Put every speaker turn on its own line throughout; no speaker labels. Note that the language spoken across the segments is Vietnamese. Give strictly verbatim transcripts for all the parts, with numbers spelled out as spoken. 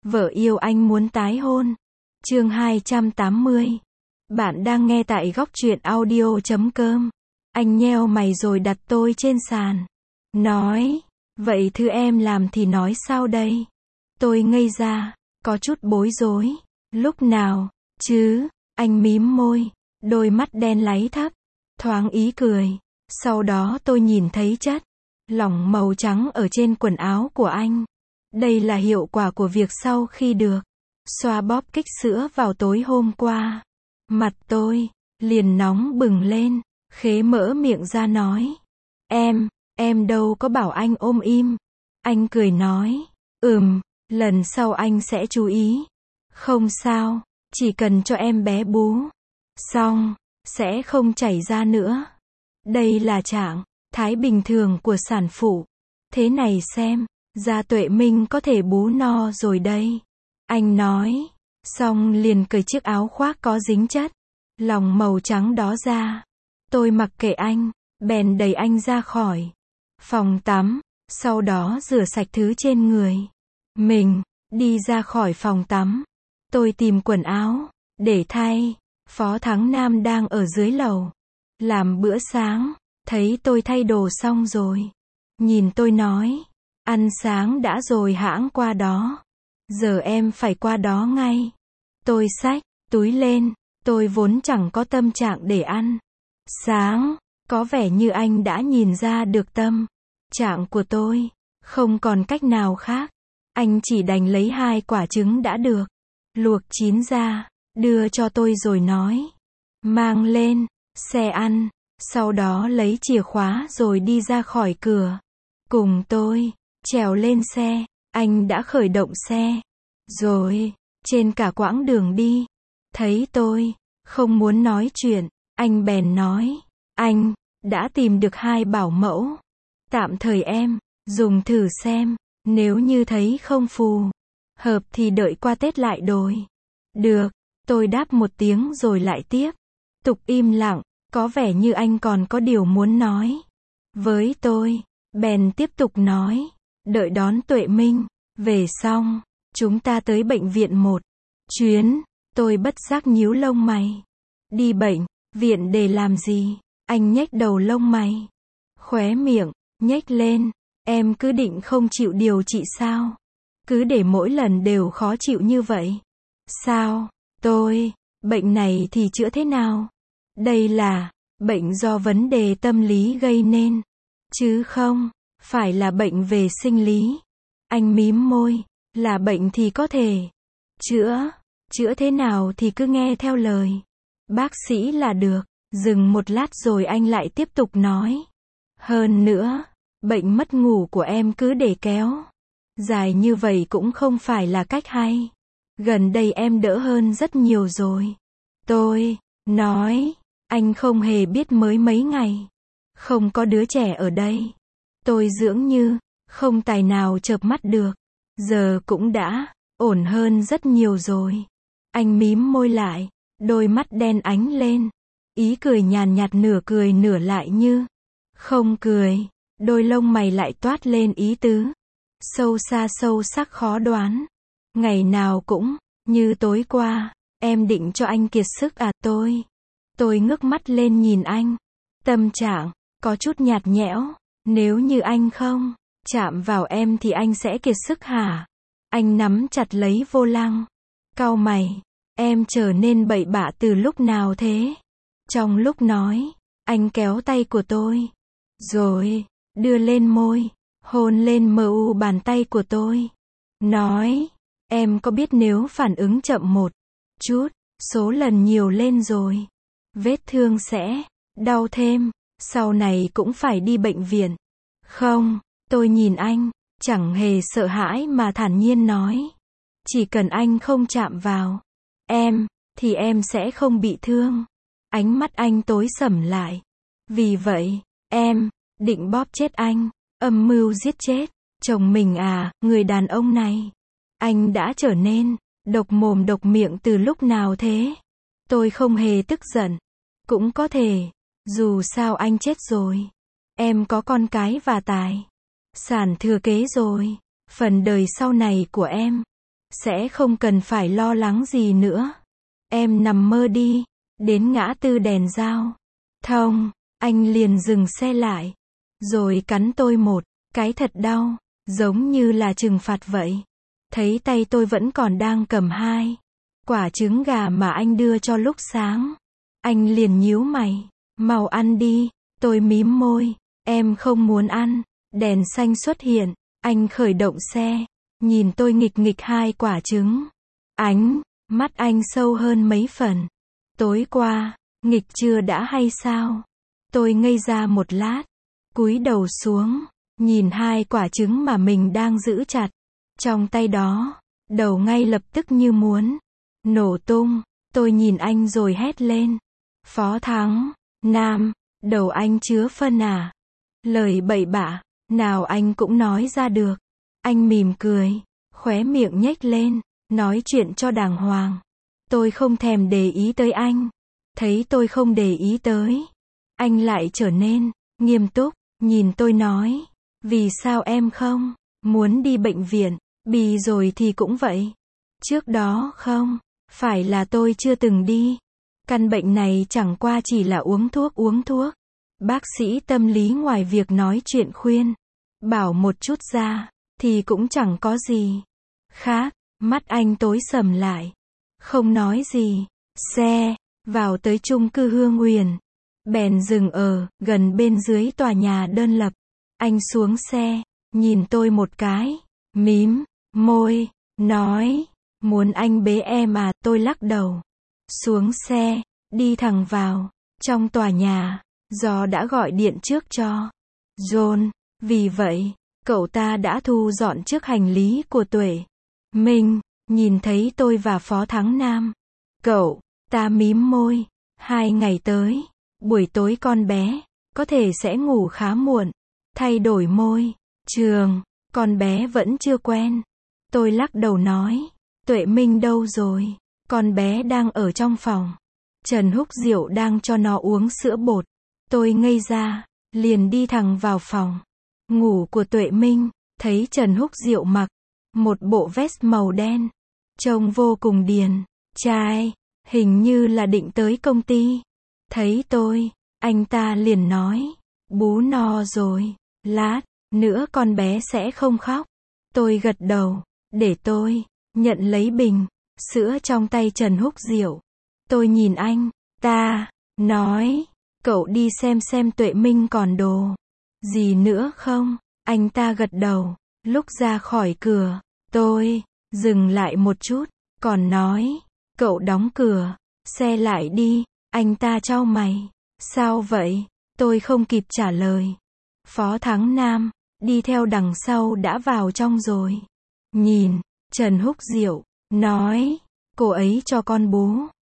Vợ yêu anh muốn tái hôn. Chương hai trăm tám mươi. Bạn đang nghe tại góc truyện audio chấm com. Anh nheo mày rồi đặt tôi trên sàn. Nói, vậy thứ em làm thì nói sao đây? Tôi ngây ra, có chút bối rối. Lúc nào, chứ? Anh mím môi, đôi mắt đen láy thấp, thoáng ý cười. Sau đó tôi nhìn thấy chất lỏng màu trắng ở trên quần áo của anh. Đây là hiệu quả của việc sau khi được xoa bóp kích sữa vào tối hôm qua. Mặt tôi liền nóng bừng lên, khế mở miệng ra nói. Em, em đâu có bảo anh ôm im. Anh cười nói, ừm, lần sau anh sẽ chú ý. Không sao, chỉ cần cho em bé bú xong, sẽ không chảy ra nữa. Đây là trạng thái bình thường của sản phụ. Thế này xem, Gia Tuệ Minh có thể bú no rồi đây. Anh nói, xong liền cởi chiếc áo khoác có dính chất lòng màu trắng đó ra. Tôi mặc kệ anh, bèn đẩy anh ra khỏi phòng tắm, sau đó rửa sạch thứ trên người mình, đi ra khỏi phòng tắm. Tôi tìm quần áo để thay. Phó Thắng Nam đang ở dưới lầu làm bữa sáng, thấy tôi thay đồ xong rồi, nhìn tôi nói, ăn sáng đã rồi hãng qua đó. Giờ em phải qua đó ngay. Tôi xách túi lên, tôi vốn chẳng có tâm trạng để ăn sáng, có vẻ như anh đã nhìn ra được tâm trạng của tôi, không còn cách nào khác. Anh chỉ đành lấy hai quả trứng đã được luộc chín ra, đưa cho tôi rồi nói, mang lên xe ăn. Sau đó lấy chìa khóa rồi đi ra khỏi cửa. Cùng tôi trèo lên xe. Anh đã khởi động xe rồi. Trên cả quãng đường đi, thấy tôi không muốn nói chuyện, anh bèn nói, anh đã tìm được hai bảo mẫu. Tạm thời em dùng thử xem, nếu như thấy không phù hợp thì đợi qua Tết lại đổi. Được, tôi đáp một tiếng rồi lại tiếp tục im lặng. Có vẻ như anh còn có điều muốn nói với tôi. Bèn tiếp tục nói, đợi đón Tuệ Minh về xong, chúng ta tới bệnh viện một chuyến. Tôi bất giác nhíu lông mày. Đi bệnh viện để làm gì? Anh nhếch đầu lông mày, khóe miệng nhếch lên. Em cứ định không chịu điều trị sao? Cứ để mỗi lần đều khó chịu như vậy sao? Tôi, bệnh này thì chữa thế nào? Đây là bệnh do vấn đề tâm lý gây nên, chứ không phải là bệnh về sinh lý. Anh mím môi, là bệnh thì có thể chữa, chữa thế nào thì cứ nghe theo lời bác sĩ là được. Dừng một lát rồi anh lại tiếp tục nói, hơn nữa, bệnh mất ngủ của em cứ để kéo dài như vậy cũng không phải là cách hay. Gần đây em đỡ hơn rất nhiều rồi. Tôi nói, anh không hề biết mới mấy ngày không có đứa trẻ ở đây, tôi dưỡng như không tài nào chợp mắt được. Giờ cũng đã ổn hơn rất nhiều rồi. Anh mím môi lại, đôi mắt đen ánh lên, ý cười nhàn nhạt, nửa cười nửa lại như không cười. Đôi lông mày lại toát lên ý tứ sâu xa sâu sắc khó đoán. Ngày nào cũng như tối qua, em định cho anh kiệt sức à? Tôi Tôi ngước mắt lên nhìn anh. Tâm trạng có chút nhạt nhẽo. Nếu như anh không chạm vào em thì anh sẽ kiệt sức hả? Anh nắm chặt lấy vô lăng, cau mày. Em trở nên bậy bạ từ lúc nào thế? Trong lúc nói, anh kéo tay của tôi, rồi đưa lên môi, hôn lên mờ u bàn tay của tôi. Nói, em có biết nếu phản ứng chậm một chút, số lần nhiều lên rồi, vết thương sẽ đau thêm, sau này cũng phải đi bệnh viện. Không, tôi nhìn anh, chẳng hề sợ hãi mà thản nhiên nói. Chỉ cần anh không chạm vào em, thì em sẽ không bị thương. Ánh mắt anh tối sầm lại. Vì vậy, em định bóp chết anh, âm mưu giết chết chồng mình à? Người đàn ông này, anh đã trở nên độc mồm độc miệng từ lúc nào thế? Tôi không hề tức giận. Cũng có thể, dù sao anh chết rồi, em có con cái và tài sản thừa kế rồi. Phần đời sau này của em sẽ không cần phải lo lắng gì nữa. Em nằm mơ đi. Đến ngã tư đèn giao thông, anh liền dừng xe lại, rồi cắn tôi một cái thật đau, giống như là trừng phạt vậy. Thấy tay tôi vẫn còn đang cầm hai quả trứng gà mà anh đưa cho lúc sáng. Anh liền nhíu mày, mau ăn đi. Tôi mím môi, em không muốn ăn. Đèn xanh xuất hiện, anh khởi động xe, nhìn tôi nghịch nghịch hai quả trứng. Ánh mắt anh sâu hơn mấy phần. Tối qua, nghịch chưa đã hay sao? Tôi ngây ra một lát, cúi đầu xuống, nhìn hai quả trứng mà mình đang giữ chặt trong tay đó, đầu ngay lập tức như muốn nổ tung. Tôi nhìn anh rồi hét lên. Phó Thắng Nam, đầu anh chứa phân à? Lời bậy bạ nào anh cũng nói ra được. Anh mỉm cười, khóe miệng nhếch lên, nói chuyện cho đàng hoàng. Tôi không thèm để ý tới anh. Thấy tôi không để ý tới, anh lại trở nên nghiêm túc, nhìn tôi nói, vì sao em không muốn đi bệnh viện? Bì rồi thì cũng vậy. Trước đó không phải là tôi chưa từng đi. Căn bệnh này chẳng qua chỉ là uống thuốc uống thuốc. Bác sĩ tâm lý ngoài việc nói chuyện khuyên bảo một chút ra thì cũng chẳng có gì khác. Mắt anh tối sầm lại, không nói gì. Xe vào tới chung cư Hương Huyền, bèn dừng ở gần bên dưới tòa nhà đơn lập. Anh xuống xe, nhìn tôi một cái, mím môi, nói, muốn anh bế em à? Tôi lắc đầu. Xuống xe, đi thẳng vào trong tòa nhà. Do đã gọi điện trước cho John, vì vậy cậu ta đã thu dọn trước hành lý của Tuệ Minh. Nhìn thấy tôi và Phó Thắng Nam, cậu ta mím môi. Hai ngày tới, buổi tối con bé có thể sẽ ngủ khá muộn. Thay đổi môi trường, con bé vẫn chưa quen. Tôi lắc đầu nói, Tuệ Minh đâu rồi? Con bé đang ở trong phòng. Trần Húc Diệu đang cho nó uống sữa bột. Tôi ngây ra, liền đi thẳng vào phòng ngủ của Tuệ Minh. Thấy Trần Húc Diệu mặc một bộ vest màu đen, trông vô cùng điển trai, hình như là định tới công ty. Thấy tôi, anh ta liền nói, bú no rồi, lát nữa con bé sẽ không khóc. Tôi gật đầu, để tôi nhận lấy bình sữa trong tay Trần Húc Diệu. Tôi nhìn anh ta, nói, cậu đi xem xem Tuệ Minh còn đồ gì nữa không? Anh ta gật đầu. Lúc ra khỏi cửa, tôi dừng lại một chút, còn nói, cậu đóng cửa xe lại đi. Anh ta chau mày. Sao vậy? Tôi không kịp trả lời. Phó Thắng Nam đi theo đằng sau đã vào trong rồi. Nhìn Trần Húc Diệu, nói, cô ấy cho con bú.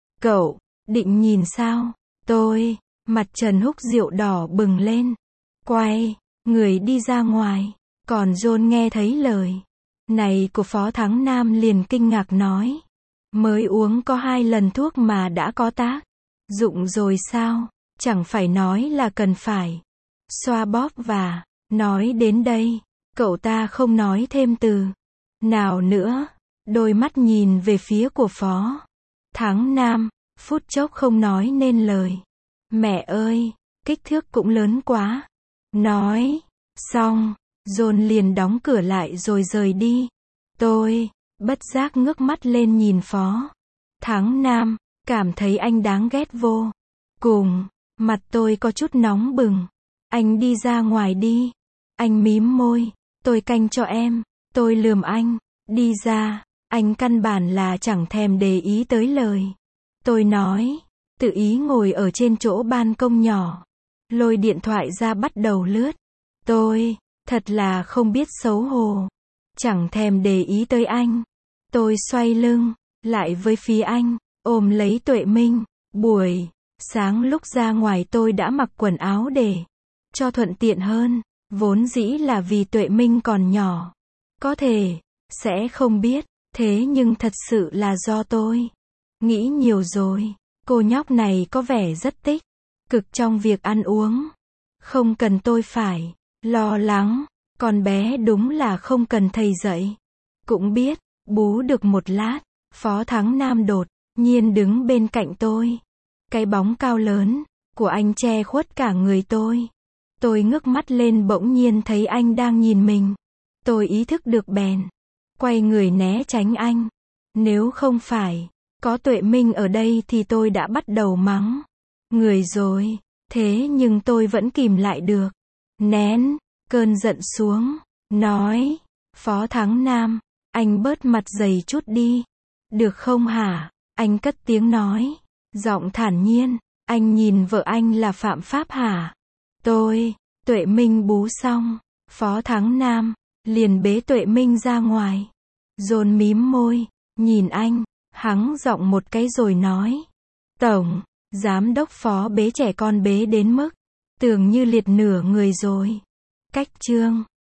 Cậu định nhìn sao? Tôi, mặt Trần Húc Diệu đỏ bừng lên, quay người đi ra ngoài. Còn John nghe thấy lời này của Phó Thắng Nam liền kinh ngạc nói, mới uống có hai lần thuốc mà đã có tác dụng rồi sao? Chẳng phải nói là cần phải xoa bóp và... Nói đến đây, cậu ta không nói thêm từ nào nữa. Đôi mắt nhìn về phía của Phó Thắng Nam, phút chốc không nói nên lời. Mẹ ơi, kích thước cũng lớn quá. Nói xong, John liền đóng cửa lại rồi rời đi. Tôi bất giác ngước mắt lên nhìn Phó Thắng Nam, cảm thấy anh đáng ghét vô cùng. Mặt tôi có chút nóng bừng. Anh đi ra ngoài đi. Anh mím môi. Tôi canh cho em. Tôi lườm anh. Đi ra. Anh căn bản là chẳng thèm để ý tới lời tôi nói. Tự ý ngồi ở trên chỗ ban công nhỏ. Lôi điện thoại ra bắt đầu lướt. Tôi thật là không biết xấu hổ. Chẳng thèm để ý tới anh. Tôi xoay lưng lại với phía anh, ôm lấy Tuệ Minh. Buổi sáng lúc ra ngoài tôi đã mặc quần áo để cho thuận tiện hơn. Vốn dĩ là vì Tuệ Minh còn nhỏ, có thể sẽ không biết, thế nhưng thật sự là do tôi nghĩ nhiều rồi. Cô nhóc này có vẻ rất tích cực trong việc ăn uống, không cần tôi phải lo lắng. Con bé đúng là không cần thầy dạy cũng biết Bú được một lát, Phó Thắng Nam đột nhiên đứng bên cạnh tôi. Cái bóng cao lớn của anh che khuất cả người tôi. Tôi ngước mắt lên bỗng nhiên thấy anh đang nhìn mình. Tôi ý thức được bèn quay người né tránh anh. Nếu không phải có Tuệ Minh ở đây thì tôi đã bắt đầu mắng người rồi. Thế nhưng tôi vẫn kìm lại được. Nén cơn giận xuống. Nói, Phó Thắng Nam, anh bớt mặt dày chút đi. Được không hả? Anh cất tiếng nói. Giọng thản nhiên. Anh nhìn vợ anh là phạm pháp hả? Tôi, Tuệ Minh bú xong. Phó Thắng Nam liền bế Tuệ Minh ra ngoài. Dồn mím môi. Nhìn anh. Hắng giọng một cái rồi nói. Tổng Giám đốc Phó bế trẻ con bế đến mức tưởng như liệt nửa người rồi. Cách chương